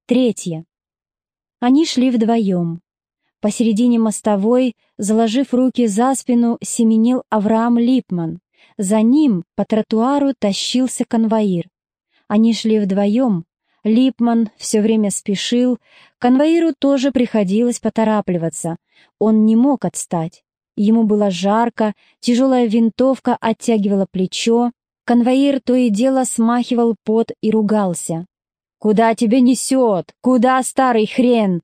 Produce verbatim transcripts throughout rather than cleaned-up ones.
Третье. Они шли вдвоем. Посередине мостовой, заложив руки за спину, семенил Авраам Липман. За ним по тротуару тащился конвоир. Они шли вдвоем. Липман все время спешил. Конвоиру тоже приходилось поторапливаться. Он не мог отстать. Ему было жарко, тяжелая винтовка оттягивала плечо. Конвоир то и дело смахивал пот и ругался. «Куда тебя несет? Куда, старый хрен?»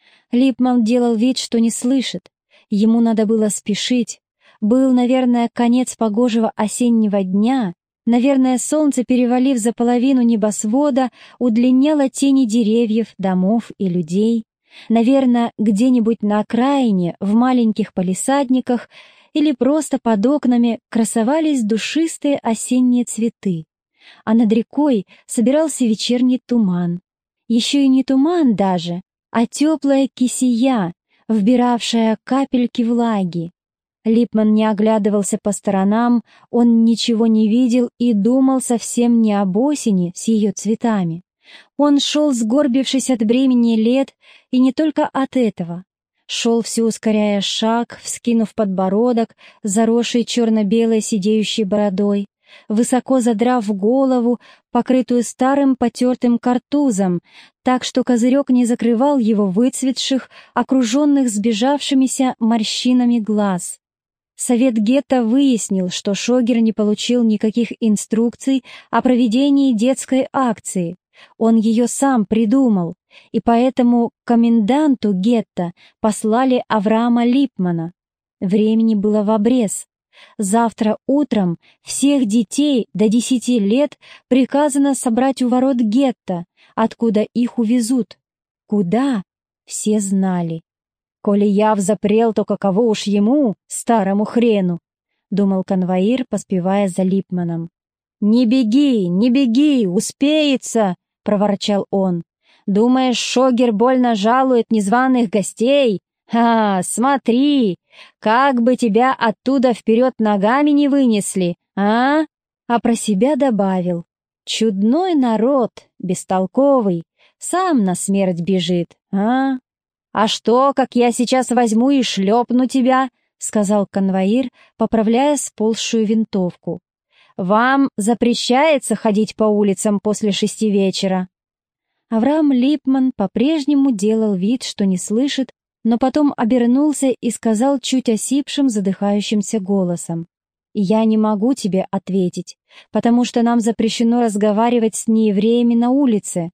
Липман делал вид, что не слышит. Ему надо было спешить. Был, наверное, конец погожего осеннего дня. Наверное, солнце, перевалив за половину небосвода, удлиняло тени деревьев, домов и людей. Наверное, где-нибудь на окраине, в маленьких палисадниках или просто под окнами красовались душистые осенние цветы. А над рекой собирался вечерний туман. Еще и не туман даже, а теплая кисия, вбиравшая капельки влаги. Липман не оглядывался по сторонам, он ничего не видел и думал совсем не об осени с ее цветами. Он шел, сгорбившись от бремени лет, и не только от этого. Шел, все ускоряя шаг, вскинув подбородок, заросший черно-белой сидеющей бородой, высоко задрав голову, покрытую старым потертым картузом, так что козырек не закрывал его выцветших, окруженных сбежавшимися морщинами глаз. Совет гетто выяснил, что Шогер не получил никаких инструкций о проведении детской акции. Он ее сам придумал, и поэтому коменданту гетто послали Авраама Липмана. Времени было в обрез. Завтра утром всех детей до десяти лет приказано собрать у ворот гетто, откуда их увезут. Куда? Все знали. «Коли я взапрел, то каково уж ему, старому хрену», — думал конвоир, поспевая за Липманом. «Не беги, не беги, успеется», — проворчал он. «Думаешь, Шогер больно жалует незваных гостей? А, смотри, как бы тебя оттуда вперед ногами не вынесли, а?» А про себя добавил: «Чудной народ, бестолковый, сам на смерть бежит, а?» «А что, как я сейчас возьму и шлепну тебя?» — сказал конвоир, поправляя сползшую винтовку. «Вам запрещается ходить по улицам после шести вечера». Авраам Липман по-прежнему делал вид, что не слышит, но потом обернулся и сказал чуть осипшим, задыхающимся голосом: «Я не могу тебе ответить, потому что нам запрещено разговаривать с неевреями на улице».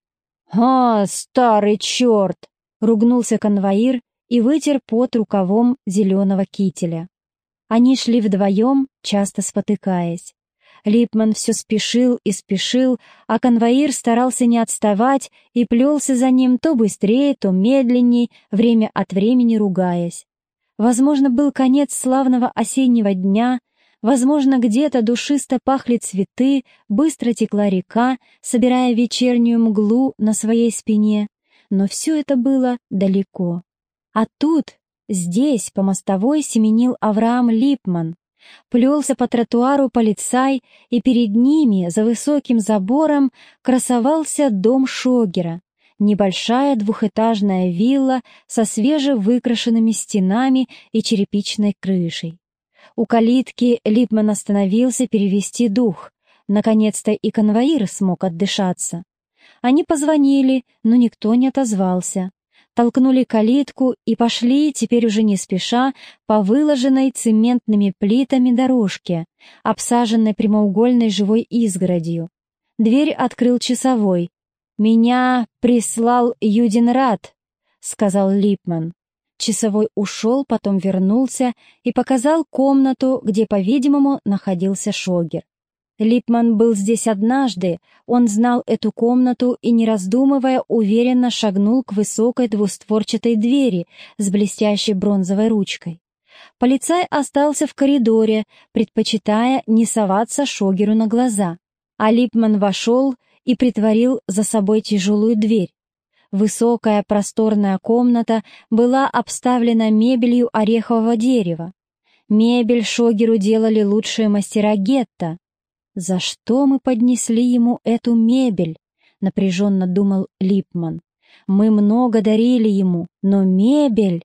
«А, старый черт!» — ругнулся конвоир и вытер пот рукавом зеленого кителя. Они шли вдвоем, часто спотыкаясь. Липман все спешил и спешил, а конвоир старался не отставать и плелся за ним то быстрее, то медленней, время от времени ругаясь. Возможно, был конец славного осеннего дня, возможно, где-то душисто пахли цветы, быстро текла река, собирая вечернюю мглу на своей спине, но все это было далеко. А тут, здесь, по мостовой семенил Авраам Липман. Плелся по тротуару полицай, и перед ними, за высоким забором, красовался дом Шогера, небольшая двухэтажная вилла со свежевыкрашенными стенами и черепичной крышей. У калитки Липман остановился перевести дух. Наконец-то и конвоир смог отдышаться. Они позвонили, но никто не отозвался. Толкнули калитку и пошли, теперь уже не спеша, по выложенной цементными плитами дорожке, обсаженной прямоугольной живой изгородью. Дверь открыл часовой. «Меня прислал Юдинрат», — сказал Липман. Часовой ушел, потом вернулся и показал комнату, где, по-видимому, находился Шогер. Липман был здесь однажды, он знал эту комнату и, не раздумывая, уверенно шагнул к высокой двустворчатой двери с блестящей бронзовой ручкой. Полицай остался в коридоре, предпочитая не соваться Шогеру на глаза, а Липман вошел и притворил за собой тяжелую дверь. Высокая просторная комната была обставлена мебелью орехового дерева. Мебель Шогеру делали лучшие мастера гетто. «За что мы поднесли ему эту мебель?» — напряженно думал Липман. Мы много дарили ему, но мебель...»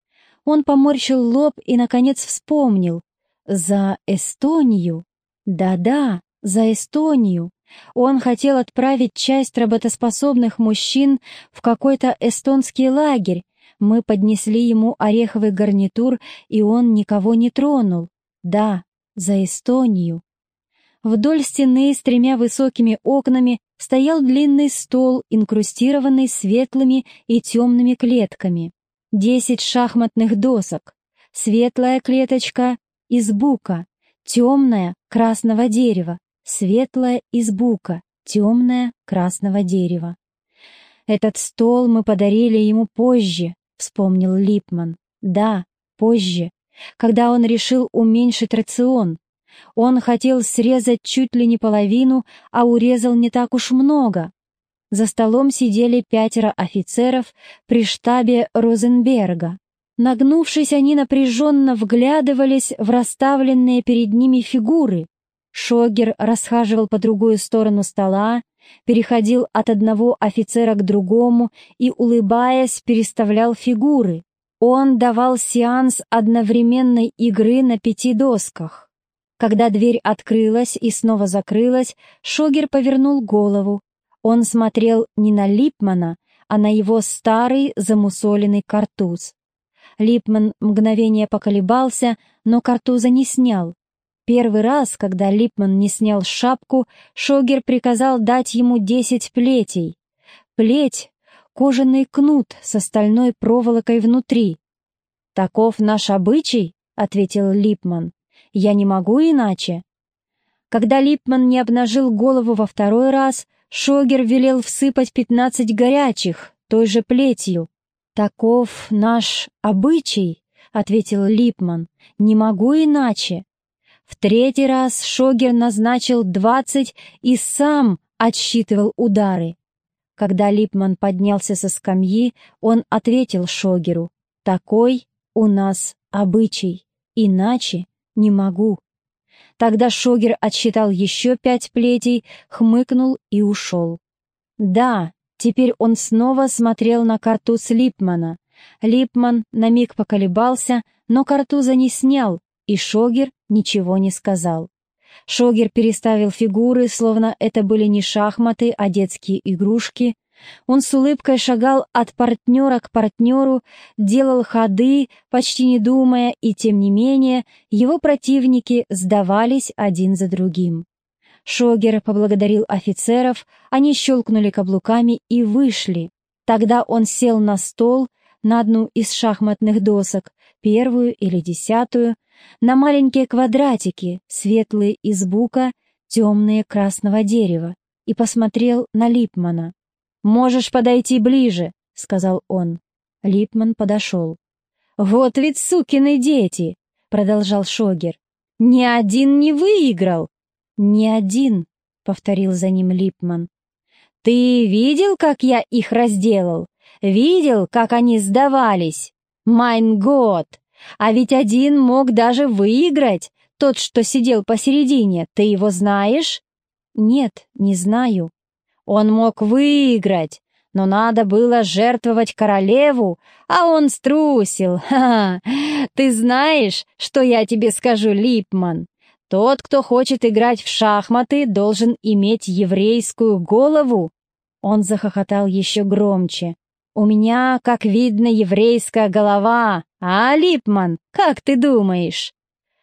Он поморщил лоб и, наконец, вспомнил. «За Эстонию? Да-да, за Эстонию. Он хотел отправить часть работоспособных мужчин в какой-то эстонский лагерь. Мы поднесли ему ореховый гарнитур, и он никого не тронул. Да, за Эстонию». Вдоль стены с тремя высокими окнами стоял длинный стол, инкрустированный светлыми и темными клетками. Десять шахматных досок. Светлая клеточка из бука, темная красного дерева, светлая из бука, темная красного дерева. «Этот стол мы подарили ему позже», — вспомнил Липман. «Да, позже, когда он решил уменьшить рацион. Он хотел срезать чуть ли не половину, а урезал не так уж много». За столом сидели пятеро офицеров при штабе Розенберга. Нагнувшись, они напряженно вглядывались в расставленные перед ними фигуры. Шогер расхаживал по другую сторону стола, переходил от одного офицера к другому и, улыбаясь, переставлял фигуры. Он давал сеанс одновременной игры на пяти досках. Когда дверь открылась и снова закрылась, Шогер повернул голову. Он смотрел не на Липмана, а на его старый замусоленный картуз. Липман мгновение поколебался, но картуза не снял. Первый раз, когда Липман не снял шапку, Шогер приказал дать ему десять плетей. Плеть — кожаный кнут с стальной проволокой внутри. «Таков наш обычай», — ответил Липман. «Я не могу иначе». Когда Липман не обнажил голову во второй раз, Шогер велел всыпать пятнадцать горячих, той же плетью. «Таков наш обычай», — ответил Липман, — «не могу иначе». В третий раз Шогер назначил двадцать и сам отсчитывал удары. Когда Липман поднялся со скамьи, он ответил Шогеру: «Такой у нас обычай, иначе не могу». Тогда Шогер отсчитал еще пять плетей, хмыкнул и ушел. Да, теперь он снова смотрел на картуз Липмана. Липман на миг поколебался, но картуза не снял, и Шогер ничего не сказал. Шогер переставил фигуры, словно это были не шахматы, а детские игрушки. Он с улыбкой шагал от партнера к партнеру, делал ходы, почти не думая, и тем не менее его противники сдавались один за другим. Шогер поблагодарил офицеров, они щелкнули каблуками и вышли. Тогда он сел на стол, на одну из шахматных досок, первую или десятую, на маленькие квадратики, светлые из бука, темные красного дерева, и посмотрел на Липмана. «Можешь подойти ближе», — сказал он. Липман подошел. «Вот ведь сукины дети», — продолжал Шогер. «Ни один не выиграл». «Ни один», — повторил за ним Липман. «Ты видел, как я их разделал? Видел, как они сдавались? Майн гот! А ведь один мог даже выиграть, тот, что сидел посередине. Ты его знаешь?» «Нет, не знаю». «Он мог выиграть, но надо было жертвовать королеву, а он струсил. Ха-ха! Ты знаешь, что я тебе скажу, Липман? Тот, кто хочет играть в шахматы, должен иметь еврейскую голову». Он захохотал еще громче. «У меня, как видно, еврейская голова. А, Липман, как ты думаешь?»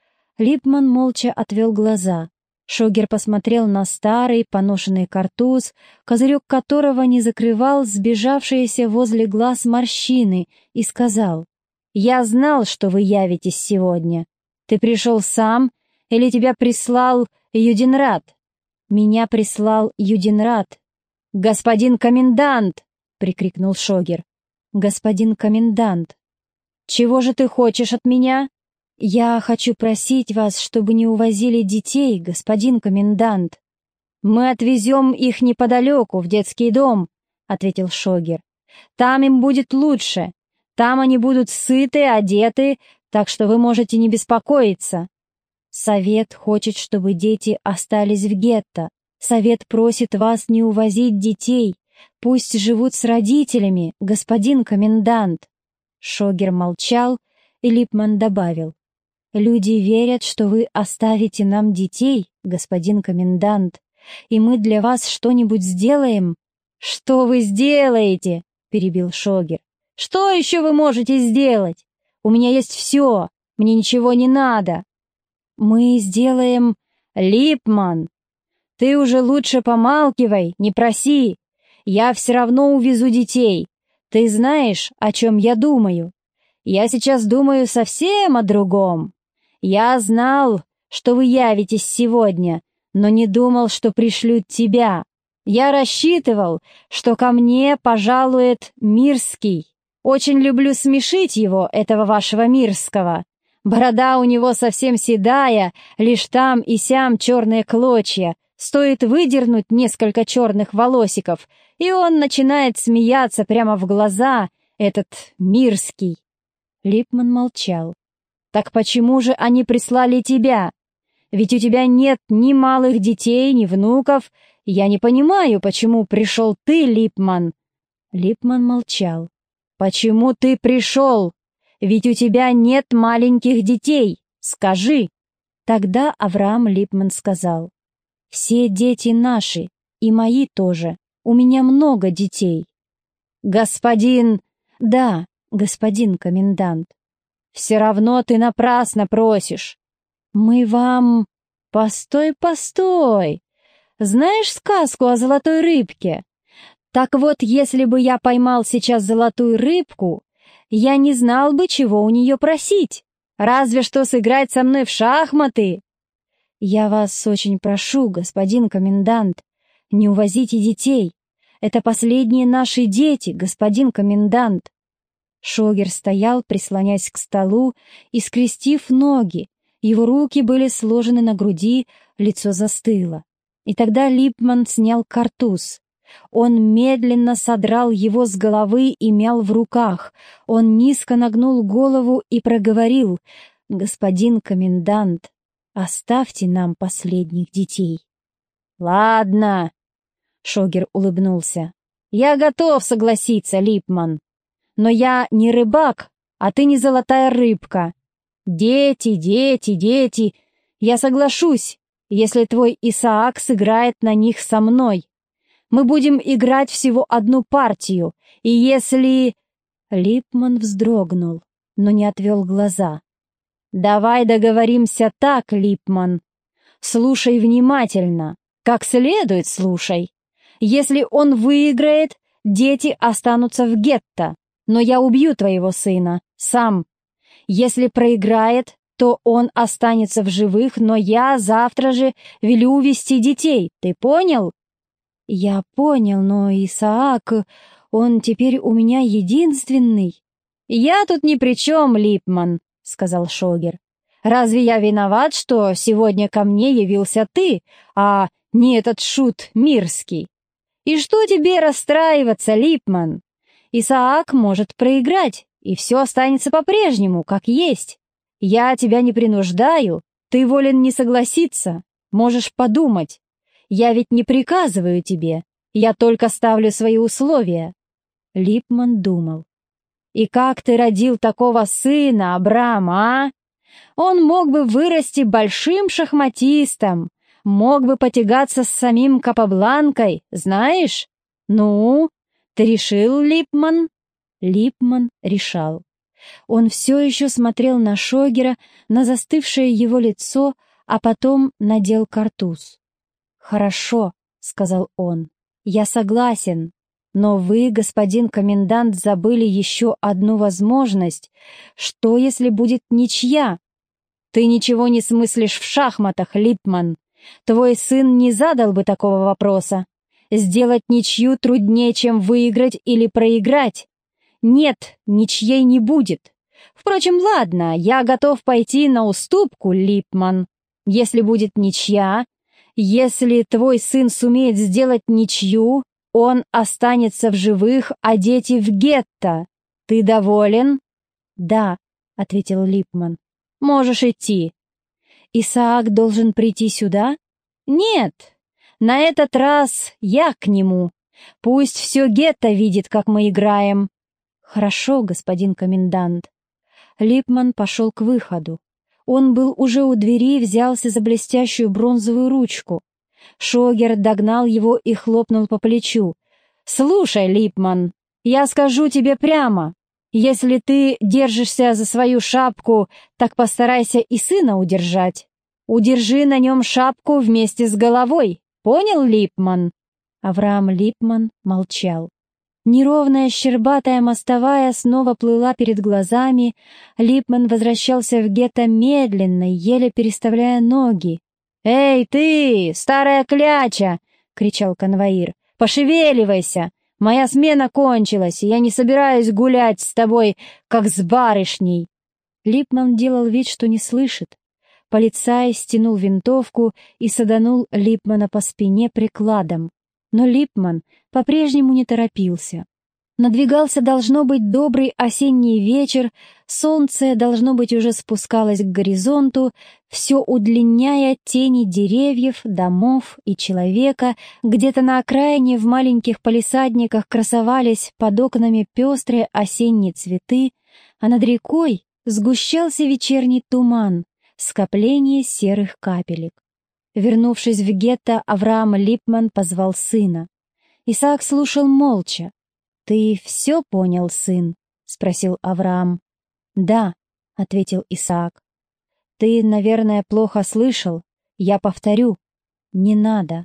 Липман молча отвел глаза. Шогер посмотрел на старый поношенный картуз, козырек которого не закрывал сбежавшиеся возле глаз морщины, и сказал: «Я знал, что вы явитесь сегодня. Ты пришел сам или тебя прислал Юденрат?» «Меня прислал Юденрат». «Господин комендант!» — прикрикнул Шогер. «Господин комендант!» «Чего же ты хочешь от меня?» «Я хочу просить вас, чтобы не увозили детей, господин комендант». «Мы отвезем их неподалеку, в детский дом», — ответил Шогер. «Там им будет лучше. Там они будут сыты, одеты, так что вы можете не беспокоиться». «Совет хочет, чтобы дети остались в гетто. Совет просит вас не увозить детей. Пусть живут с родителями, господин комендант». Шогер молчал, и Липман добавил: «Люди верят, что вы оставите нам детей, господин комендант, и мы для вас что-нибудь сделаем». «Что вы сделаете?» — перебил Шогер. «Что еще вы можете сделать? У меня есть все, мне ничего не надо». «Мы сделаем...» «Липман, ты уже лучше помалкивай, не проси. Я все равно увезу детей. Ты знаешь, о чем я думаю? Я сейчас думаю совсем о другом. Я знал, что вы явитесь сегодня, но не думал, что пришлют тебя. Я рассчитывал, что ко мне пожалует Мирский. Очень люблю смешить его, этого вашего Мирского. Борода у него совсем седая, лишь там и сям черные клочья. Стоит выдернуть несколько черных волосиков, и он начинает смеяться прямо в глаза, этот Мирский». Липман молчал. «Так почему же они прислали тебя? Ведь у тебя нет ни малых детей, ни внуков. Я не понимаю, почему пришел ты, Липман». Липман молчал. «Почему ты пришел? Ведь у тебя нет маленьких детей. Скажи». Тогда Авраам Липман сказал: «Все дети наши, и мои тоже. У меня много детей». «Господин...» «Да, господин комендант». «Все равно ты напрасно просишь. Мы вам...» «Постой, постой! Знаешь сказку о золотой рыбке? Так вот, если бы я поймал сейчас золотую рыбку, я не знал бы, чего у нее просить. Разве что сыграть со мной в шахматы». «Я вас очень прошу, господин комендант, не увозите детей. Это последние наши дети, господин комендант». Шогер стоял, прислонясь к столу и скрестив ноги. Его руки были сложены на груди, лицо застыло. И тогда Липман снял картуз. Он медленно содрал его с головы и мял в руках. Он низко нагнул голову и проговорил: «Господин комендант, оставьте нам последних детей». «Ладно», — Шогер улыбнулся. «Я готов согласиться, Липман. Но я не рыбак, а ты не золотая рыбка. Дети, дети, дети. Я соглашусь, если твой Исаак сыграет на них со мной. Мы будем играть всего одну партию, и если...» Липман вздрогнул, но не отвел глаза. «Давай договоримся так, Липман. Слушай внимательно, как следует слушай. Если он выиграет, дети останутся в гетто, но я убью твоего сына, сам. Если проиграет, то он останется в живых, но я завтра же велю увезти детей, ты понял?» «Я понял, но Исаак, он теперь у меня единственный». «Я тут ни при чем, Липман», — сказал Шогер. «Разве я виноват, что сегодня ко мне явился ты, а не этот шут Мирский? И что тебе расстраиваться, Липман? Исаак может проиграть, и все останется по-прежнему, как есть. Я тебя не принуждаю, ты волен не согласиться, можешь подумать. Я ведь не приказываю тебе, я только ставлю свои условия». Липман думал. «И как ты родил такого сына, Абрам, а? Он мог бы вырасти большим шахматистом, мог бы потягаться с самим Капабланкой, знаешь? Ну, ты решил, Липман?» Липман решал. Он все еще смотрел на Шогера, на застывшее его лицо, а потом надел картуз. «Хорошо», — сказал он, — «я согласен. Но вы, господин комендант, забыли еще одну возможность. Что, если будет ничья?» «Ты ничего не смыслишь в шахматах, Липман. Твой сын не задал бы такого вопроса. Сделать ничью труднее, чем выиграть или проиграть. Нет, ничьей не будет. Впрочем, ладно, я готов пойти на уступку, Липман. Если будет ничья, если твой сын сумеет сделать ничью, он останется в живых, а дети в гетто. Ты доволен?» «Да», — ответил Липман. «Можешь идти». «Исаак должен прийти сюда?» «Нет, на этот раз я к нему. Пусть все гетто видит, как мы играем». «Хорошо, господин комендант». Липман пошел к выходу. Он был уже у двери и взялся за блестящую бронзовую ручку. Шогер догнал его и хлопнул по плечу. «Слушай, Липман, я скажу тебе прямо. Если ты держишься за свою шапку, так постарайся и сына удержать. Удержи на нем шапку вместе с головой. Понял, Липман?» Авраам Липман молчал. Неровная щербатая мостовая снова плыла перед глазами. Липман возвращался в гетто медленно, еле переставляя ноги. «Эй, ты, старая кляча!» — кричал конвоир. «Пошевеливайся! Моя смена кончилась, и я не собираюсь гулять с тобой, как с барышней!» Липман делал вид, что не слышит. Полицай стянул винтовку и саданул Липмана по спине прикладом. Но Липман по-прежнему не торопился. Надвигался, должно быть, добрый осенний вечер, солнце, должно быть, уже спускалось к горизонту, все удлиняя тени деревьев, домов и человека. Где-то на окраине в маленьких палисадниках красовались под окнами пестрые осенние цветы, а над рекой сгущался вечерний туман, скопление серых капелек. Вернувшись в гетто, Авраам Липман позвал сына. Исаак слушал молча. «Ты все понял, сын?» — спросил Авраам. «Да», — ответил Исаак. «Ты, наверное, плохо слышал. Я повторю. Не надо.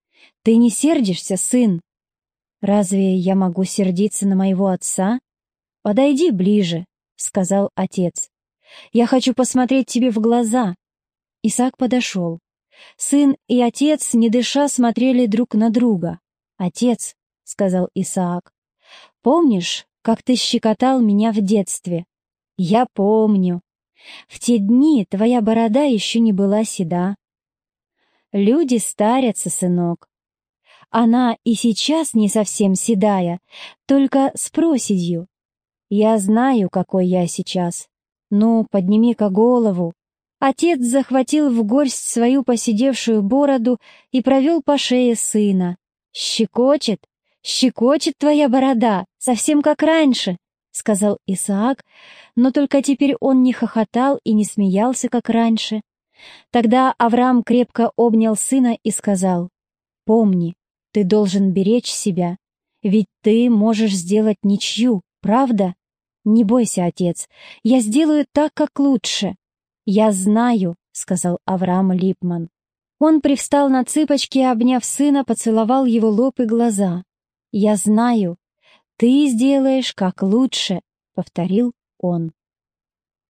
Ты не сердишься, сын? Разве я могу сердиться на моего отца? Подойди ближе», — сказал отец. «Я хочу посмотреть тебе в глаза». Исаак подошел. Сын и отец, не дыша, смотрели друг на друга. «Отец», — сказал Исаак, — «помнишь, как ты щекотал меня в детстве?» «Я помню. В те дни твоя борода еще не была седа». «Люди старятся, сынок. Она и сейчас не совсем седая, только с проседью. Я знаю, какой я сейчас. Ну, подними-ка голову». Отец захватил в горсть свою поседевшую бороду и провел по шее сына. «Щекочет, щекочет твоя борода, совсем как раньше», — сказал Исаак, но только теперь он не хохотал и не смеялся, как раньше. Тогда Авраам крепко обнял сына и сказал: «Помни, ты должен беречь себя, ведь ты можешь сделать ничью, правда? Не бойся, отец, я сделаю так, как лучше». «Я знаю», — сказал Авраам Липман. Он привстал на цыпочки, обняв сына, поцеловал его лоб и глаза. «Я знаю, ты сделаешь как лучше», — повторил он.